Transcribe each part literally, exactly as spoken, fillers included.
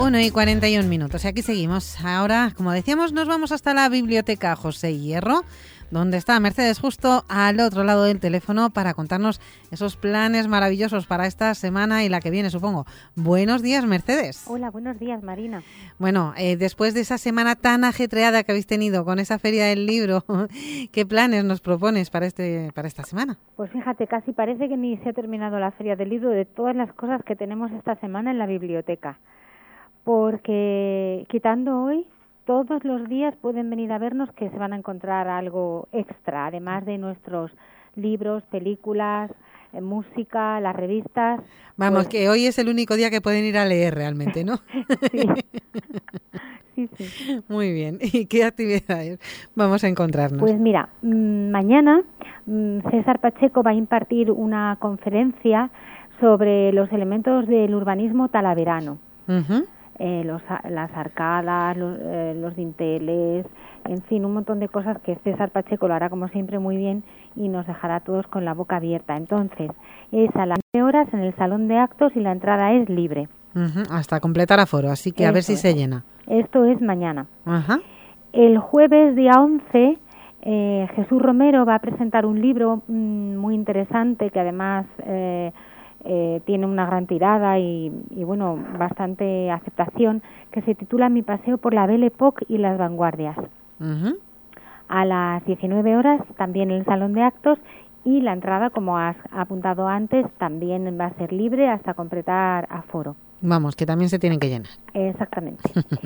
Uno y cuarenta y un minutos. Y aquí seguimos. Ahora, como decíamos, nos vamos hasta la biblioteca José Hierro, donde está Mercedes justo al otro lado del teléfono para contarnos esos planes maravillosos para esta semana y la que viene, supongo. Buenos días, Mercedes. Hola, buenos días, Marina. Bueno, eh, después de esa semana tan ajetreada que habéis tenido con esa feria del libro, ¿qué planes nos propones para este para esta semana? Pues fíjate, casi parece que ni se ha terminado la feria del libro de todas las cosas que tenemos esta semana en la biblioteca. Porque quitando hoy, todos los días pueden venir a vernos que se van a encontrar algo extra, además de nuestros libros, películas, eh, música, las revistas. Vamos, pues... que hoy es el único día que pueden ir a leer realmente, ¿no? Sí. Sí, sí. Muy bien. ¿Y qué actividades vamos a encontrarnos? Pues mira, mmm, mañana mmm, César Pacheco va a impartir una conferencia sobre los elementos del urbanismo talaverano. Uh-huh. Eh, los, las arcadas, los, eh, los dinteles, en fin, un montón de cosas que César Pacheco lo hará como siempre muy bien y nos dejará a todos con la boca abierta. Entonces, es a las nueve horas en el salón de actos y la entrada es libre. Uh-huh, hasta completar aforo, así que Eso a ver si es. se llena. Esto es mañana. Uh-huh. El jueves día once, eh, Jesús Romero va a presentar un libro mmm, muy interesante que además... Eh, Eh, tiene una gran tirada y, y bueno, bastante aceptación, que se titula Mi paseo por la Belle Époque y las vanguardias. Uh-huh. A las diecinueve horas también en el salón de actos y la entrada, como has apuntado antes, también va a ser libre hasta completar aforo. Vamos, que también se tienen que llenar. Exactamente.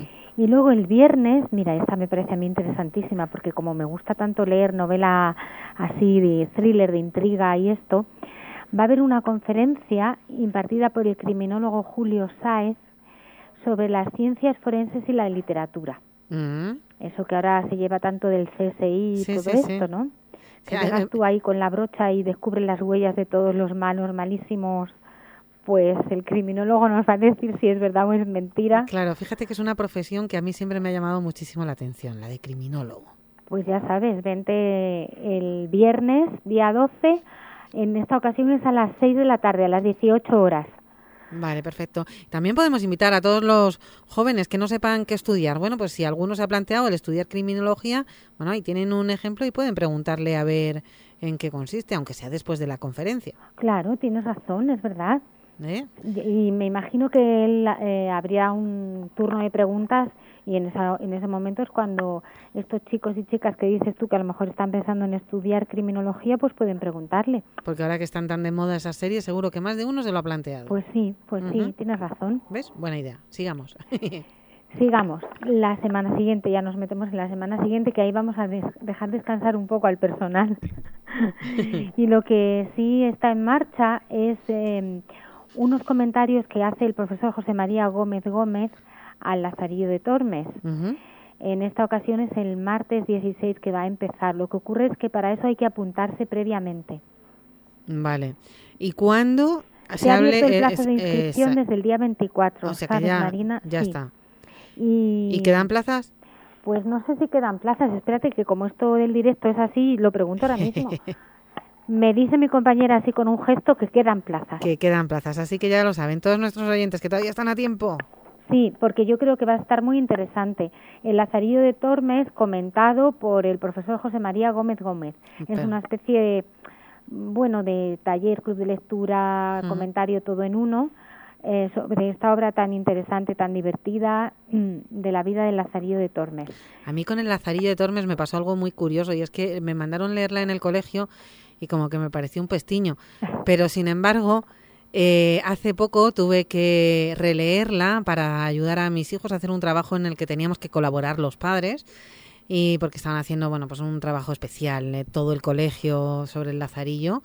Y luego el viernes, mira, esta me parece a mí interesantísima porque como me gusta tanto leer novela así de thriller, de intriga y esto, va a haber una conferencia impartida por el criminólogo Julio Sáez sobre las ciencias forenses y la literatura. Mm. Eso que ahora se lleva tanto del C S I y sí, todo sí, esto, sí. ¿no? Que sí, llegas tú ahí con la brocha y descubres las huellas de todos los malos, malísimos, pues el criminólogo nos va a decir si es verdad o es mentira. Claro, fíjate que es una profesión que a mí siempre me ha llamado muchísimo la atención, la de criminólogo. Pues ya sabes, vente el viernes, día doce... En esta ocasión es a las seis de la tarde, a las dieciocho horas. Vale, perfecto. También podemos invitar a todos los jóvenes que no sepan qué estudiar. Bueno, pues si alguno se ha planteado el estudiar criminología, bueno, ahí tienen un ejemplo y pueden preguntarle a ver en qué consiste, aunque sea después de la conferencia. Claro, tienes razón, es verdad. ¿Eh? Y, y me imagino que él, eh, habría un turno de preguntas y en, esa, en ese momento es cuando estos chicos y chicas que dices tú que a lo mejor están pensando en estudiar criminología, pues pueden preguntarle. Porque ahora que están tan de moda esas series, seguro que más de uno se lo ha planteado. Pues sí, pues uh-huh. sí, tienes razón. ¿Ves? Buena idea. Sigamos. Sigamos. La semana siguiente, ya nos metemos en la semana siguiente, que ahí vamos a des- dejar descansar un poco al personal. Y lo que sí está en marcha es eh, unos comentarios que hace el profesor José María Gómez Gómez al Lazarillo de Tormes. Uh-huh. En esta ocasión es el martes dieciséis que va a empezar. Lo que ocurre es que para eso hay que apuntarse previamente. Vale. ¿Y cuándo se, se hable? Ha abierto el plazo eh, de inscripción eh, desde el día veinticuatro. O sea ¿sabes, que ya, Marina? ya sí. está. Y, ¿Y quedan plazas? Pues no sé si quedan plazas. Espérate que como esto del directo es así, lo pregunto ahora mismo. Me dice mi compañera así con un gesto que quedan plazas. Que quedan plazas, así que ya lo saben todos nuestros oyentes que todavía están a tiempo. Sí, porque yo creo que va a estar muy interesante. El Lazarillo de Tormes, comentado por el profesor José María Gómez Gómez. Okay. Es una especie de, bueno, de taller, club de lectura, uh-huh. comentario, todo en uno, eh, sobre esta obra tan interesante, tan divertida, de la vida del Lazarillo de Tormes. A mí con el Lazarillo de Tormes me pasó algo muy curioso y es que me mandaron leerla en el colegio y como que me pareció un pestiño. Pero, sin embargo... Eh, hace poco tuve que releerla para ayudar a mis hijos a hacer un trabajo en el que teníamos que colaborar los padres y porque estaban haciendo bueno pues un trabajo especial eh, todo el colegio sobre el Lazarillo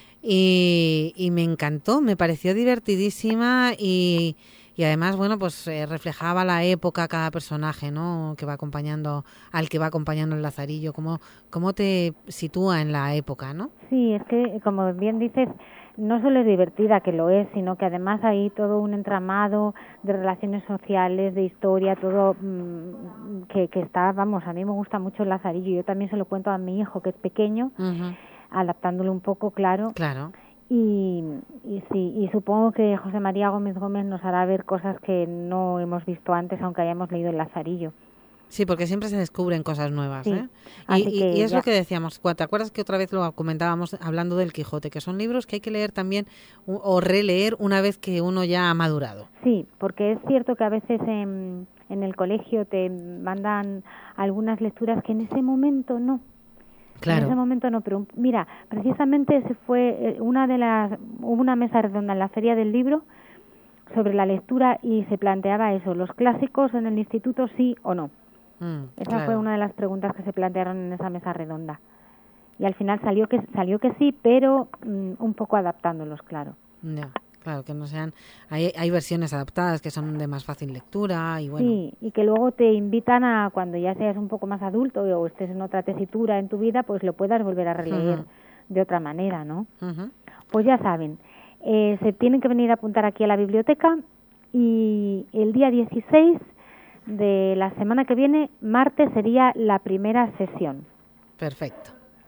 y, y me encantó, me pareció divertidísima y, y además bueno pues eh, reflejaba la época, cada personaje, ¿no? que va acompañando al que va acompañando el Lazarillo, cómo, cómo te sitúa en la época, ¿no? Sí, es que como bien dices, no solo es divertida, que lo es, sino que además hay todo un entramado de relaciones sociales, de historia, todo mmm, que, que está, vamos, a mí me gusta mucho el Lazarillo. Yo también se lo cuento a mi hijo, que es pequeño, uh-huh. adaptándolo un poco, claro. Claro. Y, y sí, y supongo que José María Gómez Gómez nos hará ver cosas que no hemos visto antes, aunque hayamos leído El Lazarillo. Sí, porque siempre se descubren cosas nuevas, Sí, ¿eh? así Y, y, que y es ya. lo que decíamos, ¿te acuerdas que otra vez lo comentábamos hablando del Quijote? Que son libros que hay que leer también o, o releer una vez que uno ya ha madurado. Sí, porque es cierto que a veces en, en el colegio te mandan algunas lecturas que en ese momento no. Claro. En ese momento no, pero mira, precisamente ese fue una de las, hubo una mesa redonda en la Feria del Libro sobre la lectura y se planteaba eso, los clásicos en el instituto sí o no. Mm, esa claro. fue una de las preguntas que se plantearon en esa mesa redonda. Y al final salió que salió que sí, pero um, un poco adaptándolos, claro. Ya, claro, que no sean... Hay, hay versiones adaptadas que son de más fácil lectura y bueno... Sí, y que luego te invitan a, cuando ya seas un poco más adulto o estés en otra tesitura en tu vida, pues lo puedas volver a releer uh-huh. de otra manera, ¿no? Uh-huh. Pues ya saben, eh, se tienen que venir a apuntar aquí a la biblioteca y el día dieciséis de la semana que viene, martes, sería la primera sesión. Perfecto.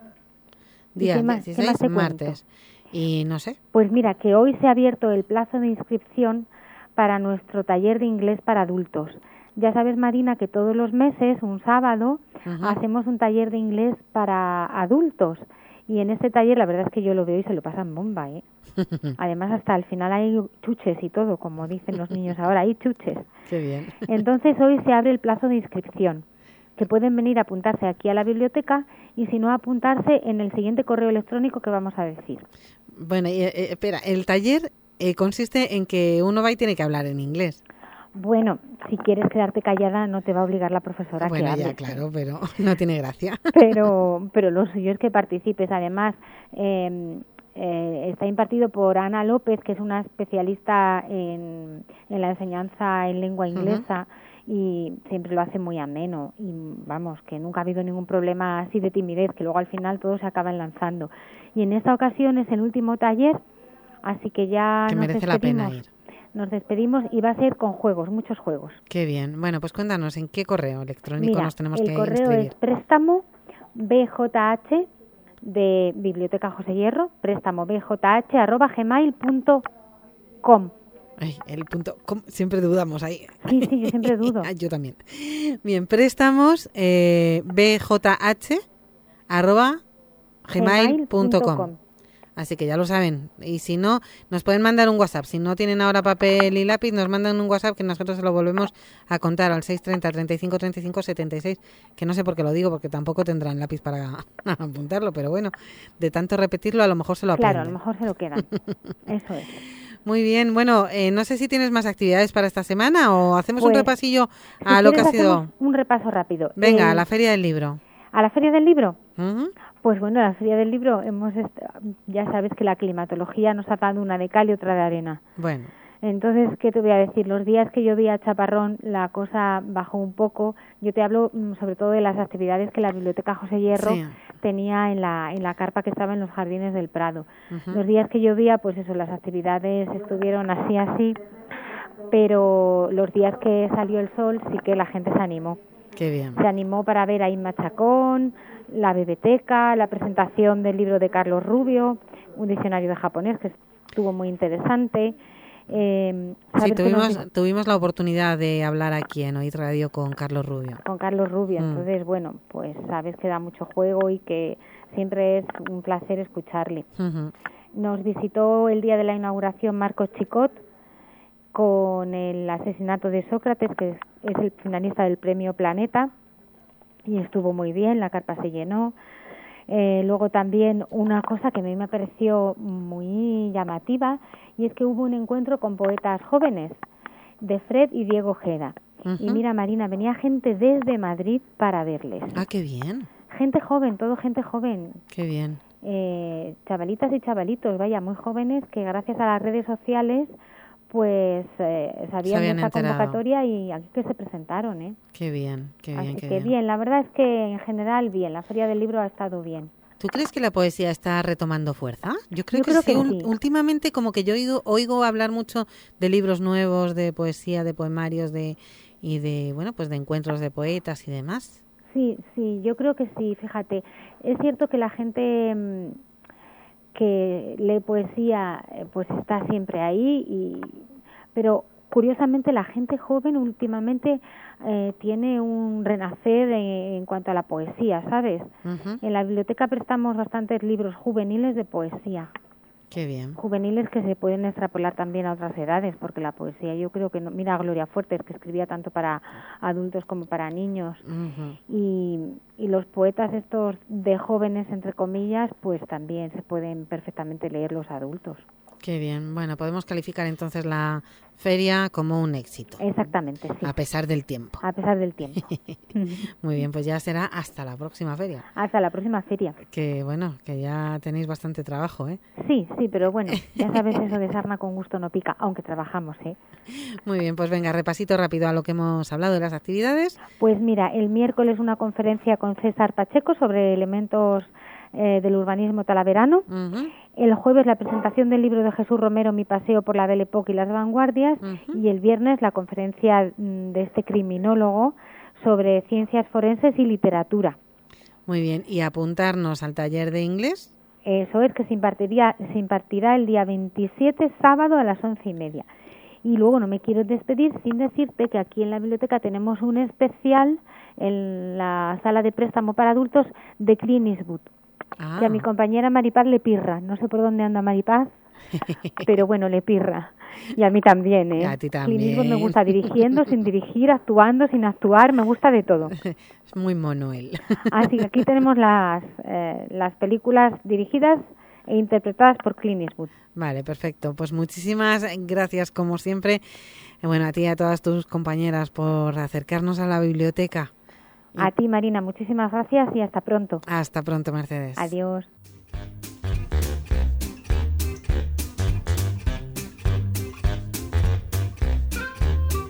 Día ¿Y qué más, dieciséis, qué más te martes. cuento? Y no sé. Pues mira, que hoy se ha abierto el plazo de inscripción para nuestro taller de inglés para adultos. Ya sabes, Marina, que todos los meses, un sábado, uh-huh. hacemos un taller de inglés para adultos. Y en este taller, la verdad es que yo lo veo y se lo pasan bomba, ¿eh? Además, hasta el final hay chuches y todo, como dicen los niños ahora, hay chuches. Qué bien. Entonces, hoy se abre el plazo de inscripción, que pueden venir a apuntarse aquí a la biblioteca y si no, apuntarse en el siguiente correo electrónico que vamos a decir. Bueno, eh, eh, espera, el taller eh, consiste en que uno va y tiene que hablar en inglés. Bueno, si quieres quedarte callada no te va a obligar la profesora bueno, a que hables. Bueno, ya, claro, pero no tiene gracia. Pero, pero lo suyo es que participes. Además, eh, eh, está impartido por Ana López, que es una especialista en, en la enseñanza en lengua inglesa. Uh-huh. Y siempre lo hace muy ameno y vamos, que nunca ha habido ningún problema así de timidez, que luego al final todos se acaban lanzando. Y en esta ocasión es el último taller, así que ya que nos merece despedimos. la pena ir. Nos despedimos y va a ser con juegos, muchos juegos. Qué bien. Bueno, pues cuéntanos, ¿en qué correo electrónico Mira, nos tenemos el que correo inscribir? es préstamo B J H de Biblioteca José Hierro, préstamo B J H arroba gmail punto com. Ay, el punto com, siempre dudamos ahí. Sí, sí, yo siempre dudo. Yo también. Bien, préstamos eh, B J H arroba gmail punto com. Así que ya lo saben. Y si no, nos pueden mandar un WhatsApp. Si no tienen ahora papel y lápiz, nos mandan un WhatsApp que nosotros se lo volvemos a contar al seis treinta, treinta y cinco, treinta y cinco, setenta y seis. Que no sé por qué lo digo, porque tampoco tendrán lápiz para apuntarlo. Pero bueno, de tanto repetirlo, a lo mejor se lo aprenden. Claro, a lo mejor se lo quedan. Eso es. Muy bien. Bueno, eh, no sé si tienes más actividades para esta semana o hacemos pues, un repasillo a si lo que ha quieres, sido. Un repaso rápido. Venga, eh, a la Feria del Libro. ¿A la Feria del Libro? Uh-huh. Pues bueno, la Feria del Libro, hemos est- ya sabes que la climatología nos ha dado una de cal y otra de arena. Bueno. Entonces, ¿qué te voy a decir? Los días que llovía chaparrón, la cosa bajó un poco. Yo te hablo mmm, sobre todo de las actividades que la Biblioteca José Hierro sí. tenía en la en la carpa que estaba en los Jardines del Prado. Uh-huh. Los días que llovía, pues eso, las actividades estuvieron así, así, pero los días que salió el sol sí que la gente se animó. Qué bien. Se animó para ver a Inma Chacón, la biblioteca, la presentación del libro de Carlos Rubio, un diccionario de japonés que estuvo muy interesante. Eh, sí, tuvimos, nos... tuvimos la oportunidad de hablar aquí en Oíd Radio con Carlos Rubio. Con Carlos Rubio, mm. entonces, bueno, pues sabes que da mucho juego y que siempre es un placer escucharle. Uh-huh. Nos visitó el día de la inauguración Marcos Chicot con el asesinato de Sócrates, que es, es el finalista del Premio Planeta, y estuvo muy bien, la carpa se llenó. Eh, luego también una cosa que a mí me pareció muy llamativa, y es que hubo un encuentro con poetas jóvenes, de Fred y Diego Ojeda. Uh-huh. Y mira, Marina, venía gente desde Madrid para verles. Ah, qué bien. Gente joven, todo gente joven. Qué bien. Eh, chavalitas y chavalitos, vaya, muy jóvenes, que gracias a las redes sociales pues eh, sabían de esta enterado. Convocatoria y aquí que se presentaron, ¿eh? Qué bien, qué bien, Así qué que bien. bien, la verdad es que en general bien, la Feria del Libro ha estado bien. ¿Tú crees que la poesía está retomando fuerza? Yo creo, Yo que, creo sí, que un, sí. Últimamente como que yo oigo, oigo hablar mucho de libros nuevos, de poesía, de poemarios, de y de bueno pues de encuentros de poetas y demás. Sí, sí, yo creo que sí, fíjate. Es cierto que la gente... que lee poesía, pues está siempre ahí, y pero curiosamente la gente joven últimamente eh, tiene un renacer en, en cuanto a la poesía, ¿sabes? Uh-huh. En la biblioteca prestamos bastantes libros juveniles de poesía. Qué bien. Juveniles que se pueden extrapolar también a otras edades, porque la poesía yo creo que no, mira a Gloria Fuertes, que escribía tanto para adultos como para niños, uh-huh. y, y los poetas estos de jóvenes, entre comillas, pues también se pueden perfectamente leer los adultos. Qué bien. Bueno, podemos calificar entonces la feria como un éxito. Exactamente, sí. A pesar del tiempo. A pesar del tiempo. Muy bien, pues ya será hasta la próxima feria. Hasta la próxima feria. Que bueno, que ya tenéis bastante trabajo, ¿eh? Sí, sí, pero bueno, ya sabes eso de sarna con gusto no pica, aunque trabajamos, ¿eh? Muy bien, pues venga, repasito rápido a lo que hemos hablado de las actividades. Pues mira, el miércoles una conferencia con César Pacheco sobre elementos eh, del urbanismo talaverano. Uh-huh. El jueves la presentación del libro de Jesús Romero, Mi paseo por la Belle Époque y las vanguardias. Uh-huh. Y el viernes la conferencia de este criminólogo sobre ciencias forenses y literatura. Muy bien, ¿y apuntarnos al taller de inglés? Eso es, que se impartiría, se impartirá el día veintisiete, sábado a las once y media. Y luego no me quiero despedir sin decirte que aquí en la biblioteca tenemos un especial en la sala de préstamo para adultos de Clint Eastwood. Ah. Que a mi compañera Maripaz le pirra. No sé por dónde anda Maripaz, pero bueno, le pirra. Y a mí también, ¿eh? A ti también. Clint Eastwood me gusta dirigiendo, sin dirigir, actuando, sin actuar, me gusta de todo. Es muy mono él. Así que aquí tenemos las, eh, las películas dirigidas e interpretadas por Clint Eastwood. Vale, perfecto. Pues muchísimas gracias, como siempre, bueno, a ti y a todas tus compañeras por acercarnos a la biblioteca. A ti, Marina, muchísimas gracias y hasta pronto. Hasta pronto, Mercedes. Adiós.